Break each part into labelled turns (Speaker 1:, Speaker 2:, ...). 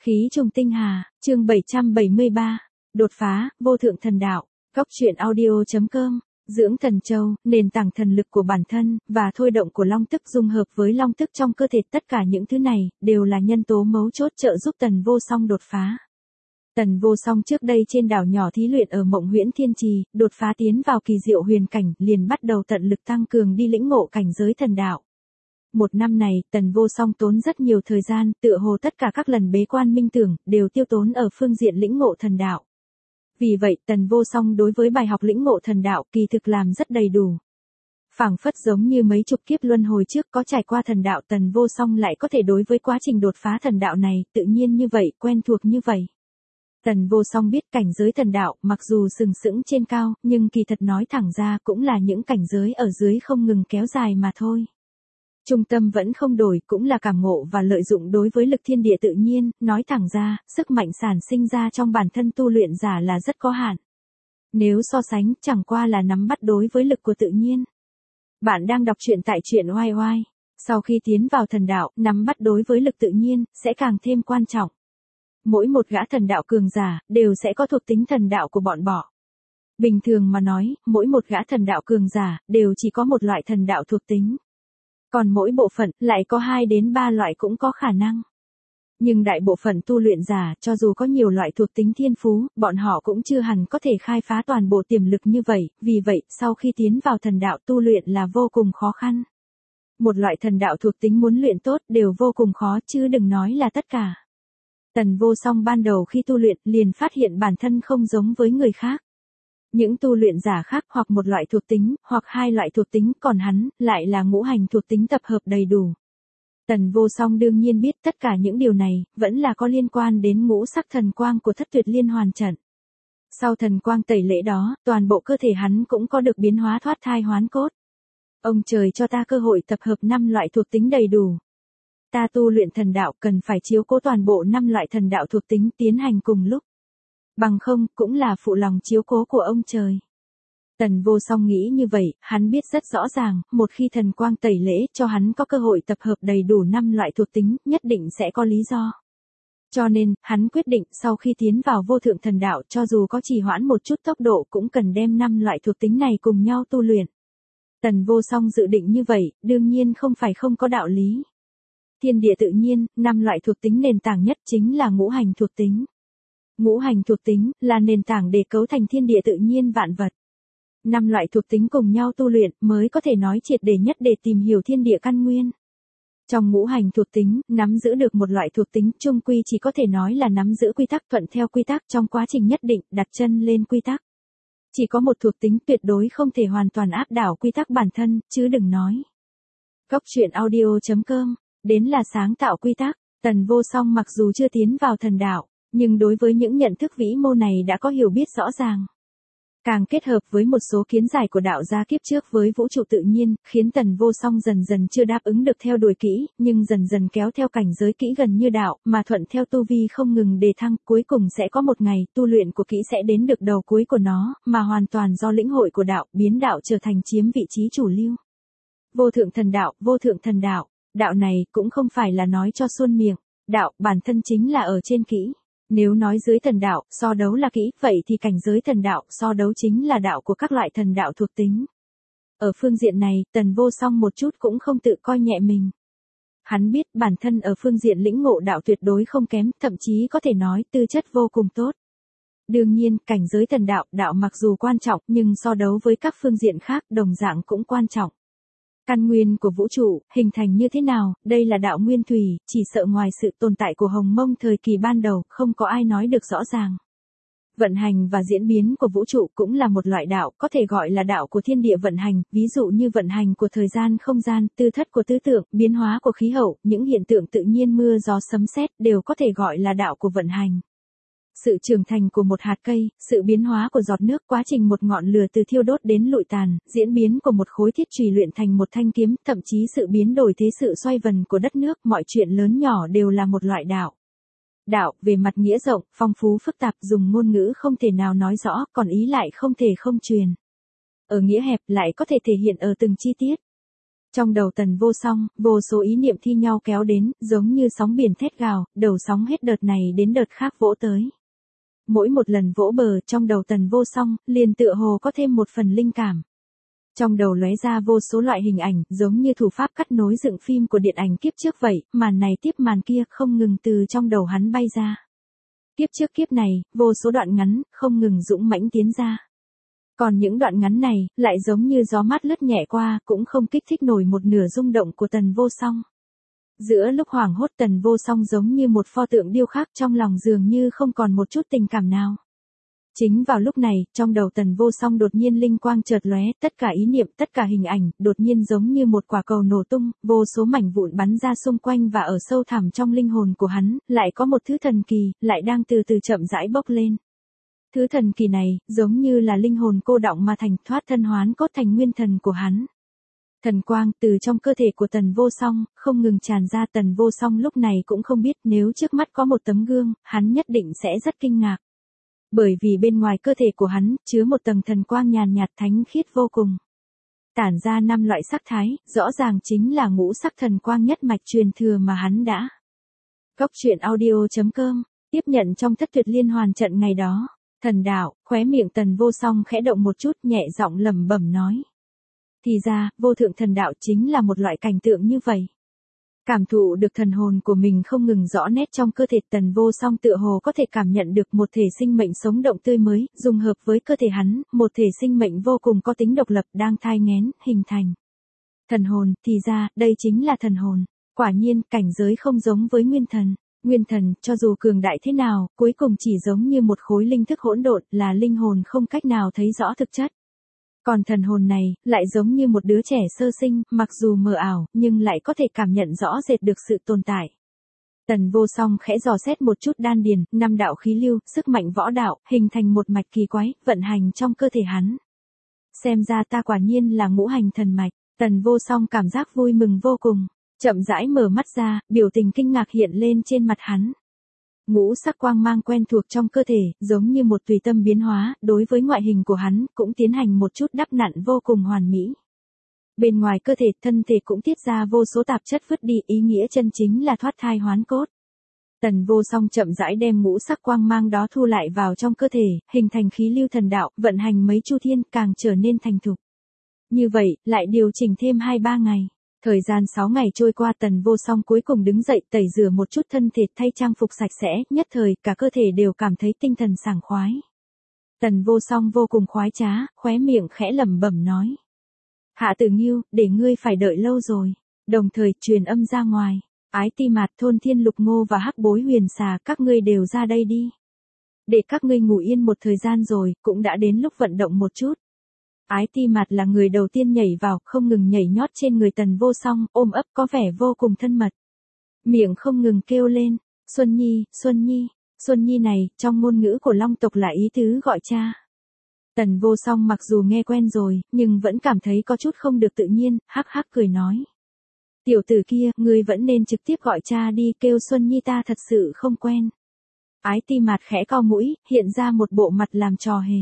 Speaker 1: Khí trùng tinh hà, chương 773. Đột phá, vô thượng thần đạo. Góc truyện audio.com. Dưỡng thần châu, nền tảng thần lực của bản thân, và thôi động của long tức dung hợp với long tức trong cơ thể. Tất cả những thứ này, đều là nhân tố mấu chốt trợ giúp Tần Vô Song đột phá. Tần Vô Song trước đây trên đảo nhỏ thí luyện ở Mộng Huyễn Thiên Trì, đột phá tiến vào kỳ diệu huyền cảnh, liền bắt đầu tận lực tăng cường đi lĩnh ngộ cảnh giới thần đạo. Một năm này, Tần Vô Song tốn rất nhiều thời gian, tựa hồ tất cả các lần bế quan minh tưởng, đều tiêu tốn ở phương diện lĩnh ngộ thần đạo. Vì vậy, Tần Vô Song đối với bài học lĩnh ngộ thần đạo kỳ thực làm rất đầy đủ. Phảng phất giống như mấy chục kiếp luân hồi trước có trải qua thần đạo, Tần Vô Song lại có thể đối với quá trình đột phá thần đạo này, tự nhiên như vậy, quen thuộc như vậy. Tần Vô Song biết cảnh giới thần đạo, mặc dù sừng sững trên cao, nhưng kỳ thật nói thẳng ra cũng là những cảnh giới ở dưới không ngừng kéo dài mà thôi. Trung tâm vẫn không đổi, cũng là cảm ngộ và lợi dụng đối với lực thiên địa tự nhiên, nói thẳng ra, sức mạnh sản sinh ra trong bản thân tu luyện giả là rất có hạn. Nếu so sánh, chẳng qua là nắm bắt đối với lực của tự nhiên. Bạn đang đọc truyện tại truyện oai oai. Sau khi tiến vào thần đạo, nắm bắt đối với lực tự nhiên, sẽ càng thêm quan trọng. Mỗi một gã thần đạo cường giả, đều sẽ có thuộc tính thần đạo của bọn họ. Bình thường mà nói, mỗi một gã thần đạo cường giả, đều chỉ có một loại thần đạo thuộc tính. Còn mỗi bộ phận, lại có 2 đến 3 loại cũng có khả năng. Nhưng đại bộ phận tu luyện giả, cho dù có nhiều loại thuộc tính thiên phú, bọn họ cũng chưa hẳn có thể khai phá toàn bộ tiềm lực như vậy, vì vậy, sau khi tiến vào thần đạo tu luyện là vô cùng khó khăn. Một loại thần đạo thuộc tính muốn luyện tốt đều vô cùng khó chứ đừng nói là tất cả. Tần Vô Song ban đầu khi tu luyện liền phát hiện bản thân không giống với người khác. Những tu luyện giả khác hoặc một loại thuộc tính, hoặc 2 loại thuộc tính, còn hắn, lại là ngũ hành thuộc tính tập hợp đầy đủ. Tần Vô Song đương nhiên biết tất cả những điều này, vẫn là có liên quan đến ngũ sắc thần quang của Thất Tuyệt Liên Hoàn Trận. Sau thần quang tẩy lễ đó, toàn bộ cơ thể hắn cũng có được biến hóa thoát thai hoán cốt. Ông trời cho ta cơ hội tập hợp 5 loại thuộc tính đầy đủ. Ta tu luyện thần đạo cần phải chiếu cố toàn bộ 5 loại thần đạo thuộc tính tiến hành cùng lúc. Bằng không, cũng là phụ lòng chiếu cố của ông trời. Tần Vô Song nghĩ như vậy, hắn biết rất rõ ràng, một khi thần quang tẩy lễ cho hắn có cơ hội tập hợp đầy đủ 5 loại thuộc tính, nhất định sẽ có lý do. Cho nên, hắn quyết định sau khi tiến vào vô thượng thần đạo cho dù có trì hoãn một chút tốc độ cũng cần đem 5 loại thuộc tính này cùng nhau tu luyện. Tần Vô Song dự định như vậy, đương nhiên không phải không có đạo lý. Thiên địa tự nhiên, 5 loại thuộc tính nền tảng nhất chính là ngũ hành thuộc tính. Ngũ hành thuộc tính là nền tảng để cấu thành thiên địa tự nhiên vạn vật. 5 loại thuộc tính cùng nhau tu luyện mới có thể nói triệt để nhất để tìm hiểu thiên địa căn nguyên. Trong ngũ hành thuộc tính, nắm giữ được một loại thuộc tính chung quy chỉ có thể nói là nắm giữ quy tắc, thuận theo quy tắc trong quá trình nhất định, đặt chân lên quy tắc. Chỉ có một thuộc tính tuyệt đối không thể hoàn toàn áp đảo quy tắc bản thân, chứ đừng nói. Góc truyện audio.com, đến là sáng tạo quy tắc. Tần Vô Song mặc dù chưa tiến vào thần đạo, nhưng đối với những nhận thức vĩ mô này đã có hiểu biết rõ ràng. Càng kết hợp với một số kiến giải của đạo gia kiếp trước với vũ trụ tự nhiên, khiến Tần Vô Song dần dần chưa đáp ứng được theo đuổi kỹ, nhưng dần dần kéo theo cảnh giới kỹ gần như đạo, mà thuận theo tu vi không ngừng đề thăng, cuối cùng sẽ có một ngày, tu luyện của kỹ sẽ đến được đầu cuối của nó, mà hoàn toàn do lĩnh hội của đạo, biến đạo trở thành chiếm vị trí chủ lưu. Vô thượng thần đạo, vô thượng thần đạo, đạo này cũng không phải là nói cho suôn miệng, đạo, bản thân chính là ở trên kỹ. Nếu nói dưới thần đạo, so đấu là kỹ, vậy thì cảnh giới thần đạo, so đấu chính là đạo của các loại thần đạo thuộc tính. Ở phương diện này, Tần Vô Song một chút cũng không tự coi nhẹ mình. Hắn biết bản thân ở phương diện lĩnh ngộ đạo tuyệt đối không kém, thậm chí có thể nói tư chất vô cùng tốt. Đương nhiên, cảnh giới thần đạo, đạo mặc dù quan trọng, nhưng so đấu với các phương diện khác, đồng dạng cũng quan trọng. Căn nguyên của vũ trụ, hình thành như thế nào, đây là đạo nguyên thủy, chỉ sợ ngoài sự tồn tại của Hồng Mông thời kỳ ban đầu, không có ai nói được rõ ràng. Vận hành và diễn biến của vũ trụ cũng là một loại đạo, có thể gọi là đạo của thiên địa vận hành, ví dụ như vận hành của thời gian không gian, tư thất của tứ tượng, biến hóa của khí hậu, những hiện tượng tự nhiên mưa gió sấm sét đều có thể gọi là đạo của vận hành. Sự trưởng thành của một hạt cây, sự biến hóa của giọt nước, quá trình một ngọn lửa từ thiêu đốt đến lụi tàn, diễn biến của một khối thiết chùy luyện thành một thanh kiếm, thậm chí sự biến đổi thế sự xoay vần của đất nước, mọi chuyện lớn nhỏ đều là một loại đạo. Đạo, về mặt nghĩa rộng, phong phú phức tạp, dùng ngôn ngữ không thể nào nói rõ, còn ý lại không thể không truyền. Ở nghĩa hẹp lại có thể thể hiện ở từng chi tiết. Trong đầu Tần Vô Song, vô số ý niệm thi nhau kéo đến, giống như sóng biển thét gào, đầu sóng hết đợt này đến đợt khác vỗ tới. Mỗi một lần vỗ bờ trong đầu Tần Vô Song, liền tựa hồ có thêm một phần linh cảm. Trong đầu lóe ra vô số loại hình ảnh, giống như thủ pháp cắt nối dựng phim của điện ảnh kiếp trước vậy, màn này tiếp màn kia không ngừng từ trong đầu hắn bay ra. Kiếp trước kiếp này, vô số đoạn ngắn, không ngừng dũng mãnh tiến ra. Còn những đoạn ngắn này, lại giống như gió mát lướt nhẹ qua, cũng không kích thích nổi một nửa rung động của Tần Vô Song. Giữa lúc hoảng hốt Tần Vô Song giống như một pho tượng điêu khắc, trong lòng dường như không còn một chút tình cảm nào. Chính vào lúc này, trong đầu Tần Vô Song đột nhiên linh quang chợt lóe, tất cả ý niệm, tất cả hình ảnh, đột nhiên giống như một quả cầu nổ tung, vô số mảnh vụn bắn ra xung quanh và ở sâu thẳm trong linh hồn của hắn, lại có một thứ thần kỳ, lại đang từ từ chậm rãi bốc lên. Thứ thần kỳ này, giống như là linh hồn cô đọng mà thành thoát thân hoán cốt thành nguyên thần của hắn. Thần quang từ trong cơ thể của Tần Vô Song, không ngừng tràn ra. Tần Vô Song lúc này cũng không biết nếu trước mắt có một tấm gương, hắn nhất định sẽ rất kinh ngạc. Bởi vì bên ngoài cơ thể của hắn, chứa một tầng thần quang nhàn nhạt thánh khiết vô cùng. Tản ra 5 loại sắc thái, rõ ràng chính là ngũ sắc thần quang nhất mạch truyền thừa mà hắn đã. Cốc truyện audio.com, tiếp nhận trong thất tuyệt liên hoàn trận ngày đó. Thần đạo, khóe miệng Tần Vô Song khẽ động một chút, nhẹ giọng lẩm bẩm nói. Thì ra, vô thượng thần đạo chính là một loại cảnh tượng như vậy. Cảm thụ được thần hồn của mình không ngừng rõ nét trong cơ thể, Tần Vô Song tựa hồ có thể cảm nhận được một thể sinh mệnh sống động tươi mới, dung hợp với cơ thể hắn, một thể sinh mệnh vô cùng có tính độc lập đang thai nghén, hình thành. Thần hồn, thì ra, đây chính là thần hồn. Quả nhiên, cảnh giới không giống với nguyên thần. Nguyên thần, cho dù cường đại thế nào, cuối cùng chỉ giống như một khối linh thức hỗn độn, là linh hồn không cách nào thấy rõ thực chất. Còn thần hồn này, lại giống như một đứa trẻ sơ sinh, mặc dù mờ ảo, nhưng lại có thể cảm nhận rõ rệt được sự tồn tại. Tần Vô Song khẽ dò xét một chút đan điền, 5 đạo khí lưu, sức mạnh võ đạo, hình thành một mạch kỳ quái, vận hành trong cơ thể hắn. Xem ra ta quả nhiên là ngũ hành thần mạch. Tần Vô Song cảm giác vui mừng vô cùng. Chậm rãi mở mắt ra, biểu tình kinh ngạc hiện lên trên mặt hắn. Ngũ sắc quang mang quen thuộc trong cơ thể, giống như một tùy tâm biến hóa, đối với ngoại hình của hắn, cũng tiến hành một chút đắp nặn vô cùng hoàn mỹ. Bên ngoài cơ thể, thân thể cũng tiết ra vô số tạp chất vứt đi, ý nghĩa chân chính là thoát thai hoán cốt. Tần Vô Song chậm rãi đem ngũ sắc quang mang đó thu lại vào trong cơ thể, hình thành khí lưu thần đạo, vận hành mấy chu thiên, càng trở nên thành thục. Như vậy, lại điều chỉnh thêm 2-3 ngày. Thời gian 6 ngày trôi qua, Tần Vô Song cuối cùng đứng dậy, tẩy rửa một chút thân thể, thay trang phục sạch sẽ, nhất thời cả cơ thể đều cảm thấy tinh thần sảng khoái. Tần Vô Song vô cùng khoái trá, khóe miệng khẽ lẩm bẩm nói: Hạ Tử Nghiêu, để ngươi phải đợi lâu rồi. Đồng thời truyền âm ra ngoài: Ái Ti Mạt, Thôn Thiên Lục Ngô và Hắc Bối Huyền Xà, các ngươi đều ra đây đi. Để các ngươi ngủ yên một thời gian rồi, cũng đã đến lúc vận động một chút. Ái Ti Mạt là người đầu tiên nhảy vào, không ngừng nhảy nhót trên người Tần Vô Song, ôm ấp có vẻ vô cùng thân mật. Miệng không ngừng kêu lên: Xuân Nhi, Xuân Nhi. Xuân Nhi này, trong ngôn ngữ của Long tộc là ý tứ gọi cha. Tần Vô Song mặc dù nghe quen rồi, nhưng vẫn cảm thấy có chút không được tự nhiên, hắc hắc cười nói: Tiểu tử kia, ngươi vẫn nên trực tiếp gọi cha đi, kêu Xuân Nhi ta thật sự không quen. Ái Ti Mạt khẽ cau mũi, hiện ra một bộ mặt làm trò hề.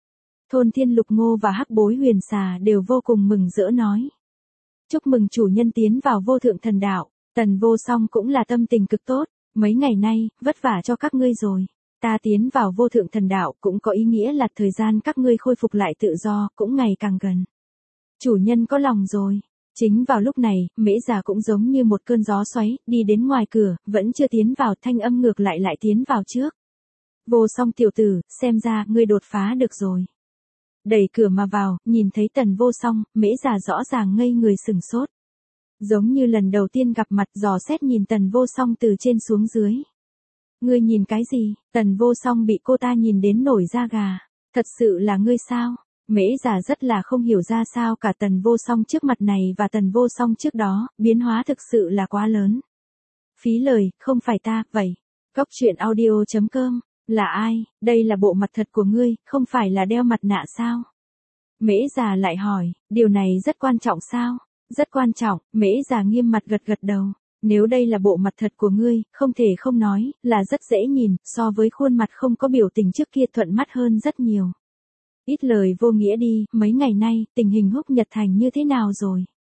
Speaker 1: Thôn Thiên Lục Ngô và Hắc Bối Huyền Xà đều vô cùng mừng rỡ nói: Chúc mừng chủ nhân tiến vào vô thượng thần đạo. Tần Vô Song cũng là tâm tình cực tốt, mấy ngày nay, vất vả cho các ngươi rồi. Ta tiến vào vô thượng thần đạo cũng có ý nghĩa là thời gian các ngươi khôi phục lại tự do, cũng ngày càng gần. Chủ nhân có lòng rồi. Chính vào lúc này, Mễ Già cũng giống như một cơn gió xoáy, đi đến ngoài cửa, vẫn chưa tiến vào, thanh âm ngược lại tiến vào trước. Vô Song tiểu tử, xem ra, ngươi đột phá được rồi. Đẩy cửa mà vào, nhìn thấy Tần Vô Song, Mễ Già rõ ràng ngây người sừng sốt. Giống như lần đầu tiên gặp mặt, dò xét nhìn Tần Vô Song từ trên xuống dưới. Ngươi nhìn cái gì? Tần Vô Song bị cô ta nhìn đến nổi da gà. Thật sự là ngươi sao? Mễ Già rất là không hiểu ra sao cả Tần Vô Song trước mặt này và Tần Vô Song trước đó, biến hóa thực sự là quá lớn. Phí lời, không phải ta, vậy. Cốc truyện audio.com, là ai? Đây là bộ mặt thật của ngươi, không phải là đeo mặt nạ sao? Mễ Già lại hỏi, điều này rất quan trọng sao? Rất quan trọng, Mễ Già nghiêm mặt gật gật đầu. Nếu đây là bộ mặt thật của ngươi, không thể không nói, là rất dễ nhìn, so với khuôn mặt không có biểu tình trước kia thuận mắt hơn rất nhiều. Ít lời vô nghĩa đi, mấy ngày nay, tình hình Húc Nhật Thành như thế nào rồi?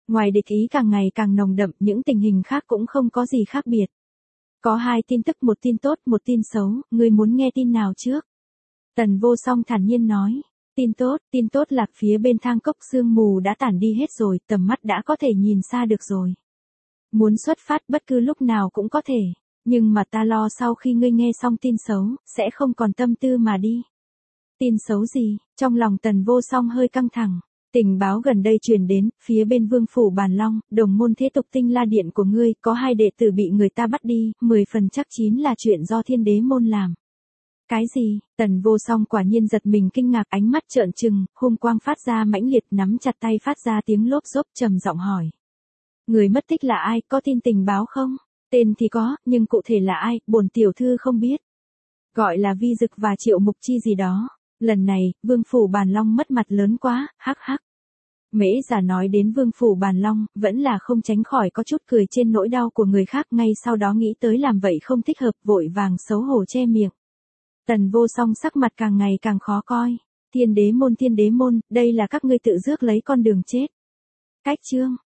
Speaker 1: Ngoài địch ý càng ngày càng nồng đậm, những tình hình khác cũng không có gì khác biệt. Có 2 tin tức, một tin tốt, một tin xấu, ngươi muốn nghe tin nào trước? Tần Vô Song thản nhiên nói. Tin tốt là phía bên thang cốc sương mù đã tản đi hết rồi, tầm mắt đã có thể nhìn xa được rồi. Muốn xuất phát bất cứ lúc nào cũng có thể, nhưng mà ta lo sau khi ngươi nghe xong tin xấu, sẽ không còn tâm tư mà đi. Tin xấu gì? Trong lòng Tần Vô Song hơi căng thẳng. Tình báo gần đây truyền đến, phía bên Vương phủ Bàn Long, đồng môn thế tục Tinh La Điện của ngươi, có 2 đệ tử bị người ta bắt đi, 10 phần chắc chín là chuyện do Thiên Đế môn làm. Cái gì? Tần Vô Song quả nhiên giật mình kinh ngạc, ánh mắt trợn trừng, hung quang phát ra mãnh liệt, nắm chặt tay phát ra tiếng lốp xốp, trầm giọng hỏi. Người mất tích là ai, có tin tình báo không? Tên thì có, nhưng cụ thể là ai, bổn tiểu thư không biết. Gọi là Vi Dực và Triệu Mục Chi gì đó. Lần này, Vương phủ Bàn Long mất mặt lớn quá, hắc hắc. Mễ Giả nói đến Vương phủ Bàn Long, vẫn là không tránh khỏi có chút cười trên nỗi đau của người khác, ngay sau đó nghĩ tới làm vậy không thích hợp, vội vàng xấu hổ che miệng. Tần Vô Song sắc mặt càng ngày càng khó coi. Thiên Đế môn, đây là các ngươi tự rước lấy con đường chết. Cách chương